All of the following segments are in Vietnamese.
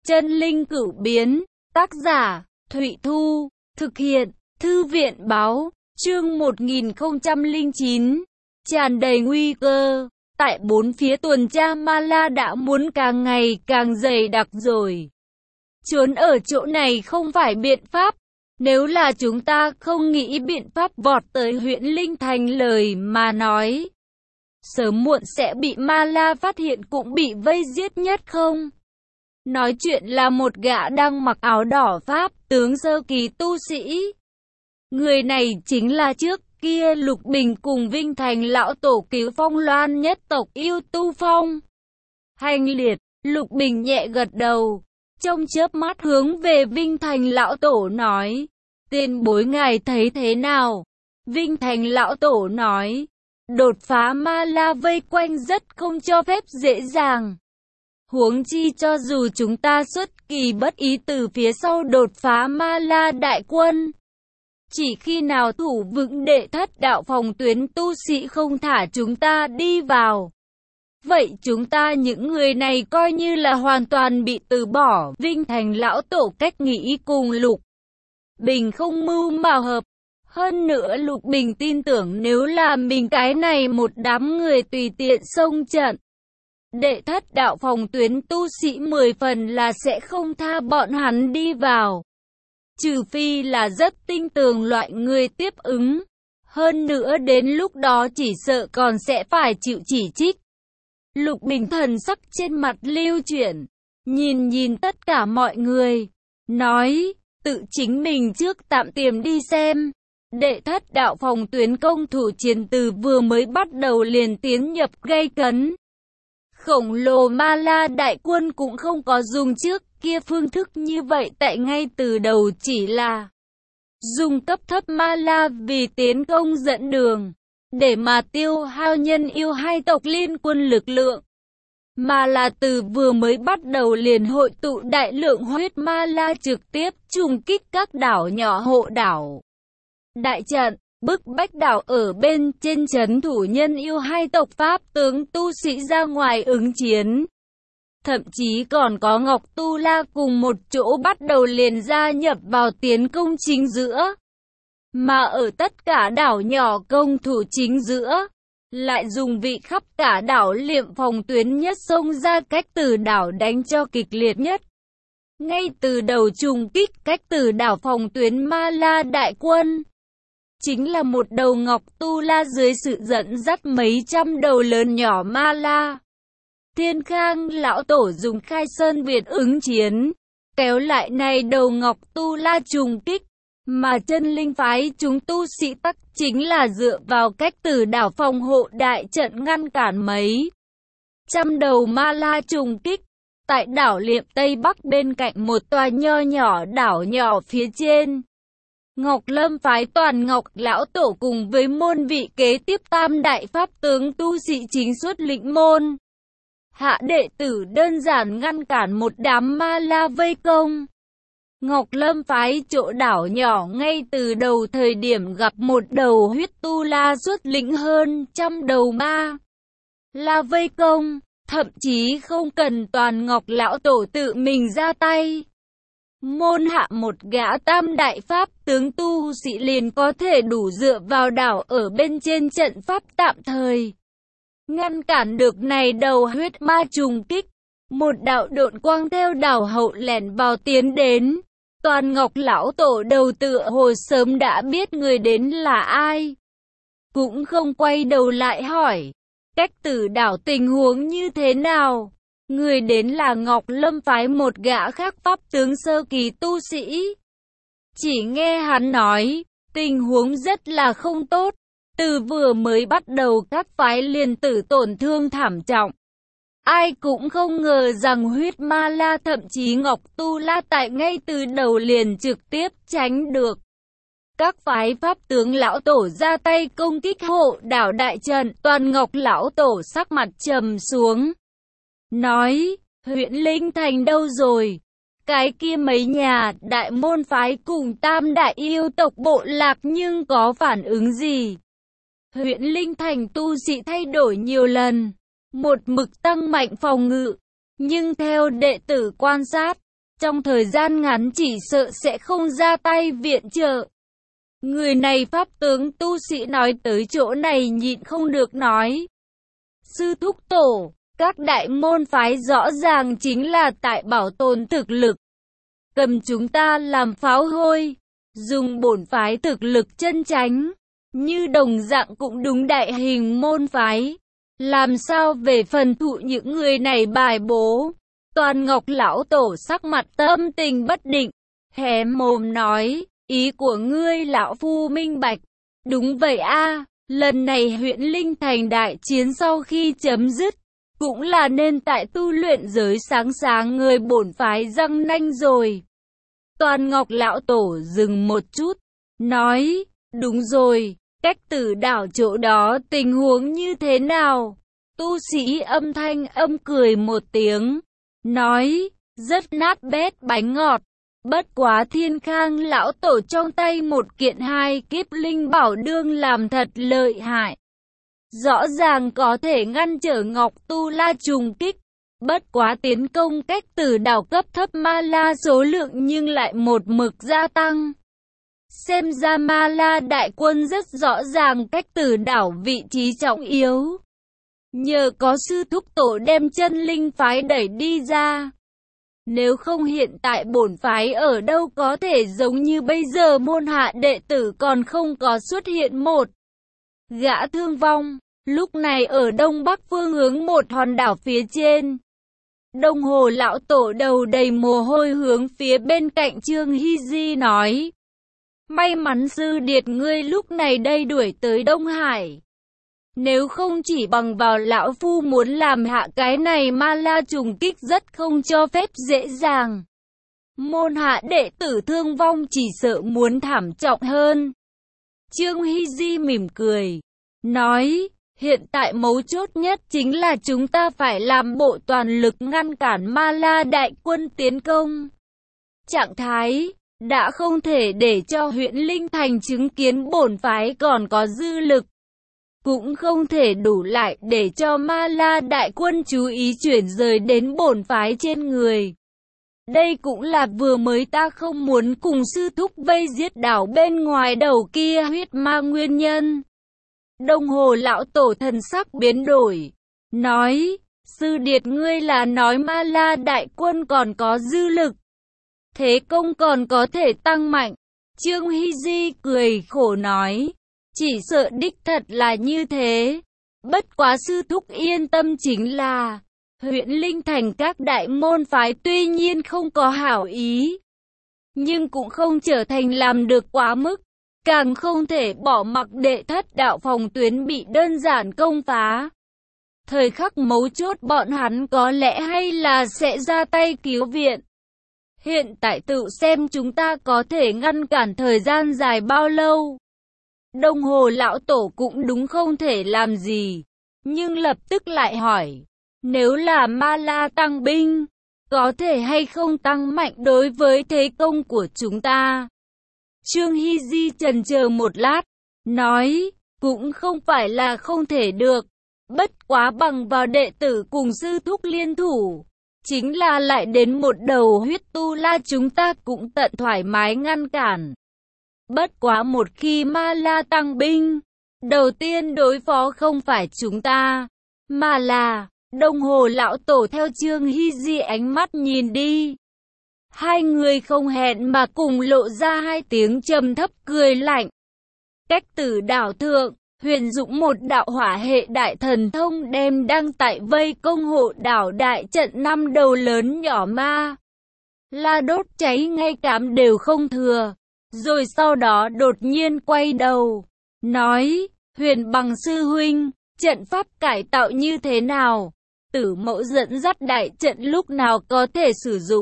Chân linh cửu biến, tác giả, Thụy Thu, thực hiện, Thư viện báo, chương 1009, tràn đầy nguy cơ. Tại bốn phía tuần tra ma la đã muốn càng ngày càng dày đặc rồi. Trốn ở chỗ này không phải biện pháp. Nếu là chúng ta không nghĩ biện pháp vọt tới huyện Linh Thành lời mà nói, sớm muộn sẽ bị ma la phát hiện cũng bị vây giết nhất không? Nói chuyện là một gã đang mặc áo đỏ Pháp, tướng sơ kỳ tu sĩ. Người này chính là trước kia Lục Bình cùng Vinh Thành lão tổ cứu Phong Loan nhất tộc yêu tu phong. Hành liệt, Lục Bình nhẹ gật đầu, trong chớp mắt hướng về Vinh Thành lão tổ nói, tiền bối ngài thấy thế nào? Vinh Thành lão tổ nói, đột phá ma la vây quanh rất không cho phép dễ dàng. Huống chi cho dù chúng ta xuất kỳ bất ý từ phía sau đột phá ma la đại quân, chỉ khi nào thủ vững đệ thất đạo phòng tuyến tu sĩ không thả chúng ta đi vào, vậy chúng ta những người này coi như là hoàn toàn bị từ bỏ. Vinh Thành lão tổ cách nghĩ cùng Lục Bình không mưu mà hợp. Hơn nữa Lục Bình tin tưởng nếu là mình cái này một đám người tùy tiện xông trận, đệ thất đạo phòng tuyến tu sĩ 10 phần là sẽ không tha bọn hắn đi vào. Trừ phi là rất tinh tường loại người tiếp ứng. Hơn nữa đến lúc đó chỉ sợ còn sẽ phải chịu chỉ trích. Lục Bình thần sắc trên mặt lưu chuyển, nhìn tất cả mọi người, nói, tự chính mình trước tạm tiềm đi xem. Đệ thất đạo phòng tuyến công thủ chiến từ vừa mới bắt đầu liền tiến nhập gay cấn. Khổng lồ ma la đại quân cũng không có dùng trước kia phương thức như vậy, tại ngay từ đầu chỉ là dùng cấp thấp ma la vì tiến công dẫn đường, để mà tiêu hao nhân yêu hai tộc liên quân lực lượng. Mà là từ vừa mới bắt đầu liền hội tụ đại lượng huyết ma la trực tiếp trùng kích các đảo nhỏ hộ đảo. Đại trận, bức bách đảo ở bên trên trấn thủ nhân yêu hai tộc Pháp tướng tu sĩ ra ngoài ứng chiến. Thậm chí còn có Ngọc Tu La cùng một chỗ bắt đầu liền gia nhập vào tiến công chính giữa. Mà ở tất cả đảo nhỏ công thủ chính giữa, lại dùng vị khắp cả đảo liệm phòng tuyến nhất xông ra cách từ đảo đánh cho kịch liệt nhất. Ngay từ đầu trùng kích cách từ đảo phòng tuyến ma la đại quân, chính là một đầu Ngọc Tu La dưới sự dẫn dắt mấy trăm đầu lớn nhỏ ma la. Thiên Khang lão tổ dùng Khai Sơn Việt ứng chiến, kéo lại này đầu Ngọc Tu La trùng kích, mà chân linh phái chúng tu sĩ tắc chính là dựa vào cách từ đảo phòng hộ đại trận ngăn cản mấy trăm đầu ma la trùng kích. Tại đảo liệm Tây Bắc bên cạnh một tòa nho nhỏ đảo nhỏ phía trên, Ngọc Lâm phái Toàn Ngọc lão tổ cùng với môn vị kế tiếp tam đại pháp tướng tu sĩ chính xuất lĩnh môn hạ đệ tử đơn giản ngăn cản một đám ma la vây công. Ngọc Lâm phái chỗ đảo nhỏ ngay từ đầu thời điểm gặp một đầu huyết tu la xuất lĩnh hơn trăm đầu ma la vây công, thậm chí không cần Toàn Ngọc lão tổ tự mình ra tay, môn hạ một gã tam đại pháp tướng tu sĩ liền có thể đủ dựa vào đảo ở bên trên trận pháp tạm thời ngăn cản được này đầu huyết ma trùng kích. Một đạo độn quang theo đảo hậu lẻn vào tiến đến. Toàn Ngọc lão tổ đầu tựa hồ sớm đã biết người đến là ai, cũng không quay đầu lại hỏi cách từ đảo tình huống như thế nào. Người đến là Ngọc Lâm phái một gã khác pháp tướng sơ kỳ tu sĩ. Chỉ nghe hắn nói, tình huống rất là không tốt. Từ vừa mới bắt đầu các phái liền tử tổn thương thảm trọng. Ai cũng không ngờ rằng huyết ma la thậm chí Ngọc Tu La tại ngay từ đầu liền trực tiếp tránh được các phái pháp tướng lão tổ ra tay công kích hộ đảo đại trận. Toàn Ngọc lão tổ sắc mặt trầm xuống, nói, huyện Linh Thành đâu rồi? Cái kia mấy nhà đại môn phái cùng tam đại yêu tộc bộ lạc nhưng có phản ứng gì? Huyện Linh Thành tu sĩ thay đổi nhiều lần, một mực tăng mạnh phòng ngự, nhưng theo đệ tử quan sát, trong thời gian ngắn chỉ sợ sẽ không ra tay viện trợ. Người này pháp tướng tu sĩ nói tới chỗ này nhịn không được nói. Sư thúc tổ, các đại môn phái rõ ràng chính là tại bảo tồn thực lực. Cầm chúng ta làm pháo hôi, dùng bổn phái thực lực chân chánh, như đồng dạng cũng đúng đại hình môn phái. Làm sao về phần thụ những người này bài bố? Toàn Ngọc lão tổ sắc mặt tâm tình bất định, hé mồm nói, ý của ngươi lão phu minh bạch. Đúng vậy a, lần này huyện Linh Thành đại chiến sau khi chấm dứt, cũng là nên tại tu luyện giới sáng sáng người bổn phái răng nanh rồi. Toàn Ngọc lão tổ dừng một chút, nói, đúng rồi, cách Tử đảo chỗ đó tình huống như thế nào? Tu sĩ âm thanh âm cười một tiếng, nói, rất nát bét bánh ngọt. Bất quá Thiên Khang lão tổ trong tay một kiện hai kiếp linh bảo đương làm thật lợi hại. Rõ ràng có thể ngăn trở Ngọc Tu La trùng kích. Bất quá tiến công cách Tử đảo cấp thấp ma la số lượng nhưng lại một mực gia tăng. Xem ra ma la đại quân rất rõ ràng cách Tử đảo vị trí trọng yếu. Nhờ có sư thúc tổ đem chân linh phái đẩy đi ra. Nếu không hiện tại bổn phái ở đâu có thể giống như bây giờ môn hạ đệ tử còn không có xuất hiện một gã thương vong. Lúc này ở đông bắc phương hướng một hòn đảo phía trên. Đông Hồ lão tổ đầu đầy mồ hôi hướng phía bên cạnh Trương Hy Di nói. May mắn sư điệt ngươi lúc này đây đuổi tới Đông Hải. Nếu không chỉ bằng vào lão phu muốn làm hạ cái này ma la trùng kích rất không cho phép dễ dàng. Môn hạ đệ tử thương vong chỉ sợ muốn thảm trọng hơn. Trương Hy Di mỉm cười, nói, hiện tại mấu chốt nhất chính là chúng ta phải làm bộ toàn lực ngăn cản ma la đại quân tiến công. Trạng thái đã không thể để cho huyện Linh Thành chứng kiến bổn phái còn có dư lực. Cũng không thể đủ lại để cho ma la đại quân chú ý chuyển rời đến bổn phái trên người. Đây cũng là vừa mới ta không muốn cùng sư thúc vây giết đảo bên ngoài đầu kia huyết ma nguyên nhân. Đông Hồ lão tổ thần sắc biến đổi, nói, sư điệt ngươi là nói ma la đại quân còn có dư lực. Thế công còn có thể tăng mạnh. Trương Hy Di cười khổ nói. Chỉ sợ đích thật là như thế. Bất quá sư thúc yên tâm chính là huyện Linh Thành các đại môn phái tuy nhiên không có hảo ý, nhưng cũng không trở thành làm được quá mức. Càng không thể bỏ mặc đệ thất đạo phòng tuyến bị đơn giản công phá. Thời khắc mấu chốt bọn hắn có lẽ hay là sẽ ra tay cứu viện. Hiện tại tự xem chúng ta có thể ngăn cản thời gian dài bao lâu. Đông Hồ lão tổ cũng đúng không thể làm gì, nhưng lập tức lại hỏi, nếu là ma la tăng binh, có thể hay không tăng mạnh đối với thế công của chúng ta? Trương Hy Di chần chờ một lát, nói, cũng không phải là không thể được, bất quá bằng vào đệ tử cùng sư thúc liên thủ, chính là lại đến một đầu huyết tu la chúng ta cũng tận thoải mái ngăn cản. Bất quá một khi ma la tăng binh, đầu tiên đối phó không phải chúng ta, mà là Đông Hồ lão tổ. Theo Trương Hy Di ánh mắt nhìn đi, hai người không hẹn mà cùng lộ ra hai tiếng trầm thấp cười lạnh. Cách Tử đảo thượng, Huyền Dũng một đạo hỏa hệ đại thần thông đem đang tại vây công hộ đảo đại trận năm đầu lớn nhỏ ma la đốt cháy ngay cám đều không thừa. Rồi sau đó đột nhiên quay đầu, nói, Huyền Bằng sư huynh, trận pháp cải tạo như thế nào? Tử mẫu dẫn dắt đại trận lúc nào có thể sử dụng?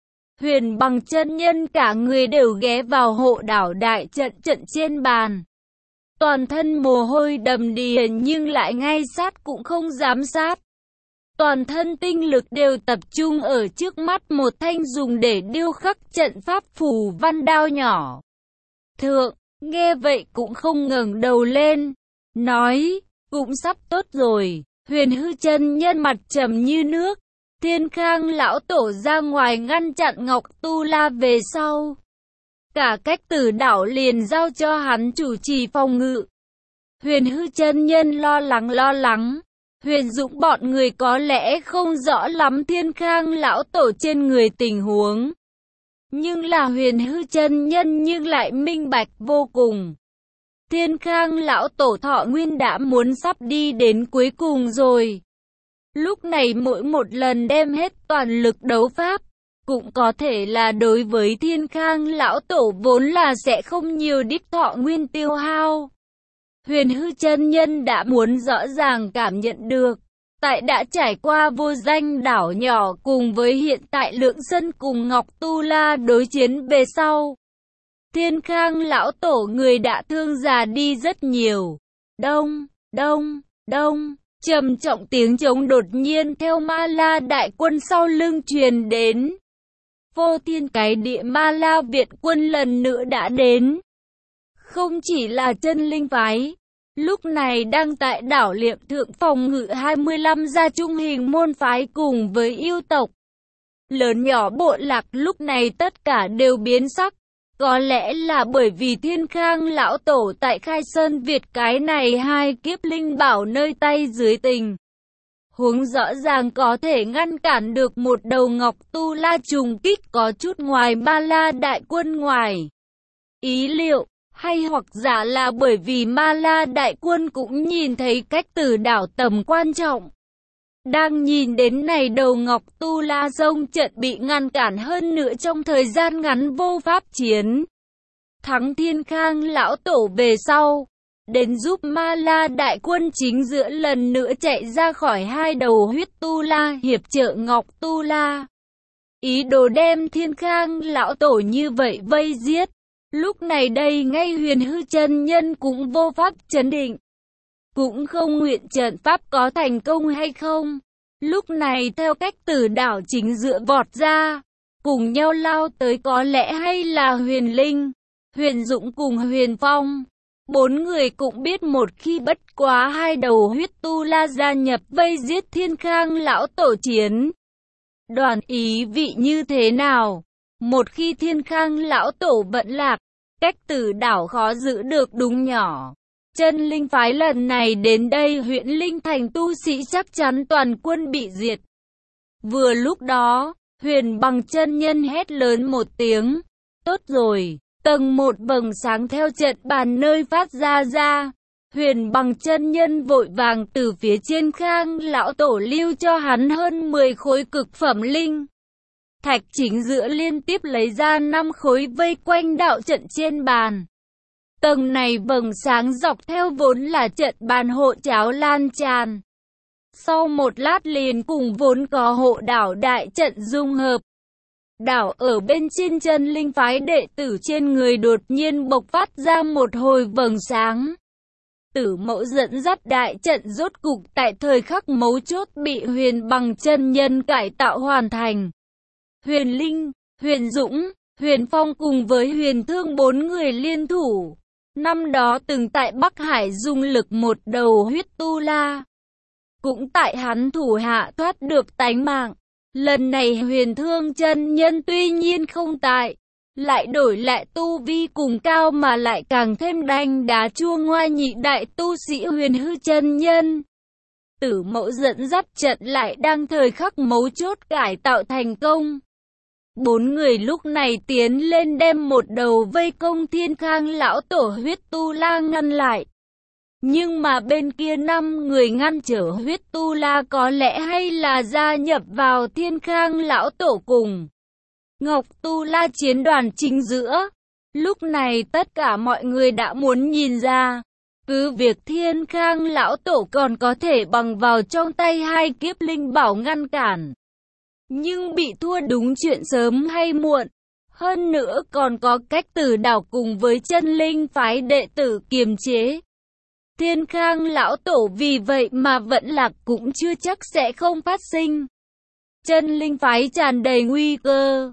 Huyền Bằng chân nhân cả người đều ghé vào hộ đảo đại trận trên bàn. Toàn thân mồ hôi đầm đìa nhưng lại ngay sát cũng không dám sát. Toàn thân tinh lực đều tập trung ở trước mắt một thanh dùng để điêu khắc trận pháp phù văn đao nhỏ. Thượng, nghe vậy cũng không ngẩng đầu lên, nói, cũng sắp tốt rồi. Huyền Hư chân nhân mặt trầm như nước, Thiên Khang lão tổ ra ngoài ngăn chặn Ngọc Tu La về sau. Cả Cách Tử đảo liền giao cho hắn chủ trì phòng ngự. Huyền Hư chân nhân lo lắng. Huyền Dũng bọn người có lẽ không rõ lắm Thiên Khang lão tổ trên người tình huống. Nhưng là Huyền Hư chân nhân nhưng lại minh bạch vô cùng. Thiên Khang lão tổ thọ nguyên đã muốn sắp đi đến cuối cùng rồi. Lúc này mỗi một lần đem hết toàn lực đấu pháp, cũng có thể là đối với Thiên Khang lão tổ vốn là sẽ không nhiều đích thọ nguyên tiêu hao. Huyền Hư chân nhân đã muốn rõ ràng cảm nhận được, tại đã trải qua vô danh đảo nhỏ cùng với hiện tại Lượng Sơn cùng Ngọc Tu La đối chiến về sau. Thiên Khang lão tổ người đã thương già đi rất nhiều. Đông, đông, đông, trầm trọng tiếng trống đột nhiên theo Ma La đại quân sau lưng truyền đến. Vô thiên cái địa Ma La Việt quân lần nữa đã đến. Không chỉ là chân linh phái, lúc này đang tại đảo Liệm Thượng phòng ngự 25 gia trung hình môn phái cùng với yêu tộc. Lớn nhỏ bộ lạc lúc này tất cả đều biến sắc. Có lẽ là bởi vì Thiên Khang lão tổ tại Khai Sơn Việt cái này hai kiếp linh bảo nơi tay dưới tình huống rõ ràng có thể ngăn cản được một đầu Ngọc Tu La trùng kích có chút ngoài Ma La đại quân ngoài ý liệu, hay hoặc giả là bởi vì Ma La đại quân cũng nhìn thấy Cách Tử đảo tầm quan trọng. Đang nhìn đến này đầu Ngọc Tu La Rông trận bị ngăn cản hơn nữa trong thời gian ngắn vô pháp chiến thắng Thiên Khang lão tổ về sau, đến giúp Ma La đại quân chính giữa lần nữa chạy ra khỏi hai đầu huyết Tu La hiệp trợ Ngọc Tu La. Ý đồ đem Thiên Khang lão tổ như vậy vây giết. Lúc này đây ngay Huyền Hư chân nhân cũng vô pháp chấn định. Cũng không nguyện trận pháp có thành công hay không. Lúc này theo Cách Tử đảo chính giữa vọt ra, cùng nhau lao tới có lẽ hay là Huyền Linh, Huyền Dũng cùng Huyền Phong. Bốn người cũng biết một khi bất quá hai đầu huyết Tu La gia nhập vây giết Thiên Khang lão tổ chiến đoàn ý vị như thế nào. Một khi Thiên Khang lão tổ vẫn lạc, Cách Tử đảo khó giữ được đúng nhỏ. Chân linh phái lần này đến đây huyện Linh Thành tu sĩ chắc chắn toàn quân bị diệt. Vừa lúc đó, Huyền Bằng chân nhân hét lớn một tiếng. Tốt rồi, tầng một vầng sáng theo trận bàn nơi phát ra. Huyền Bằng chân nhân vội vàng từ phía trên Khang lão tổ lưu cho hắn hơn 10 khối cực phẩm linh thạch chính giữa liên tiếp lấy ra 5 khối vây quanh đạo trận trên bàn. Tầng này vầng sáng dọc theo vốn là trận bàn hộ cháo lan tràn. Sau một lát liền cùng vốn có hộ đảo đại trận dung hợp. Đảo ở bên trên chân linh phái đệ tử trên người đột nhiên bộc phát ra một hồi vầng sáng. Tử Mẫu dẫn dắt đại trận rốt cục tại thời khắc mấu chốt bị Huyền Bằng chân nhân cải tạo hoàn thành. Huyền Linh, Huyền Dũng, Huyền Phong cùng với Huyền Thương bốn người liên thủ. Năm đó từng tại Bắc Hải dùng lực một đầu huyết Tu La, cũng tại hắn thủ hạ thoát được tánh mạng. Lần này Huyền Thương chân nhân tuy nhiên không tại, lại đổi lại tu vi cùng cao mà lại càng thêm đanh đá chua ngoa nhị đại tu sĩ Huyền Hư chân nhân. Tử Mẫu dẫn dắt trận lại đang thời khắc mấu chốt cải tạo thành công. Bốn người lúc này tiến lên đem một đầu vây công Thiên Khang lão tổ huyết Tu La ngăn lại. Nhưng mà bên kia 5 người ngăn trở huyết Tu La có lẽ hay là gia nhập vào Thiên Khang lão tổ cùng Ngọc Tu La chiến đoàn chính giữa. Lúc này tất cả mọi người đã muốn nhìn ra, cứ việc Thiên Khang lão tổ còn có thể bằng vào trong tay hai kiếp linh bảo ngăn cản, nhưng bị thua đúng chuyện sớm hay muộn. Hơn nữa còn có Cách Tử đảo cùng với chân linh phái đệ tử kiềm chế. Thiên Khang lão tổ vì vậy mà vẫn lạc cũng chưa chắc sẽ không phát sinh. Chân linh phái tràn đầy nguy cơ.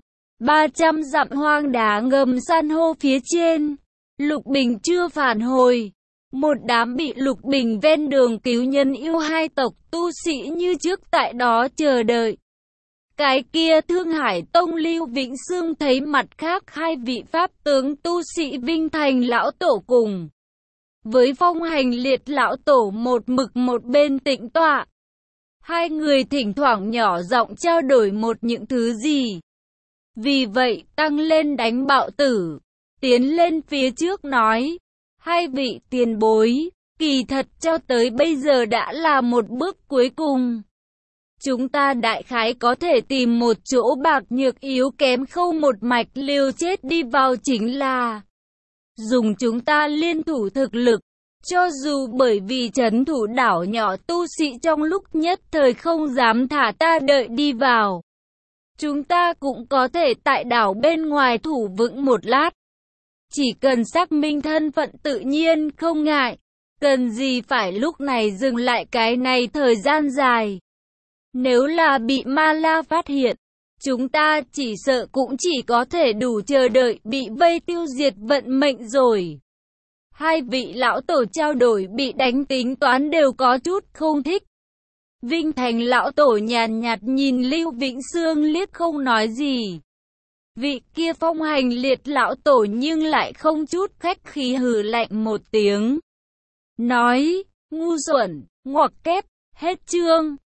300 dặm hoang đá ngầm san hô phía trên. Lục Bình chưa phản hồi. Một đám bị Lục Bình ven đường cứu nhân yêu hai tộc tu sĩ như trước tại đó chờ đợi. Cái kia Thương Hải Tông Lưu Vĩnh Xương thấy mặt khác hai vị pháp tướng tu sĩ Vinh Thành lão tổ cùng với Phong Hành Liệt lão tổ một mực một bên tĩnh tọa. Hai người thỉnh thoảng nhỏ giọng trao đổi một những thứ gì. Vì vậy tăng lên đánh bạo tử, tiến lên phía trước nói, hai vị tiền bối, kỳ thật cho tới bây giờ đã là một bước cuối cùng. Chúng ta đại khái có thể tìm một chỗ bạc nhược yếu kém khâu một mạch liều chết đi vào, chính là dùng chúng ta liên thủ thực lực. Cho dù bởi vì trấn thủ đảo nhỏ tu sĩ trong lúc nhất thời không dám thả ta đợi đi vào, chúng ta cũng có thể tại đảo bên ngoài thủ vững một lát. Chỉ cần xác minh thân phận tự nhiên không ngại, cần gì phải lúc này dừng lại cái này thời gian dài. Nếu là bị Ma La phát hiện, chúng ta chỉ sợ cũng chỉ có thể đủ chờ đợi bị vây tiêu diệt vận mệnh rồi. Hai vị lão tổ trao đổi bị đánh tính toán đều có chút không thích. Vinh Thành lão tổ nhàn nhạt nhìn Lưu Vĩnh Xương liếc không nói gì. Vị kia Phong Hành Liệt lão tổ nhưng lại không chút khách khí hừ lạnh một tiếng. Nói, ngu xuẩn, ngoặc kép, hết chương.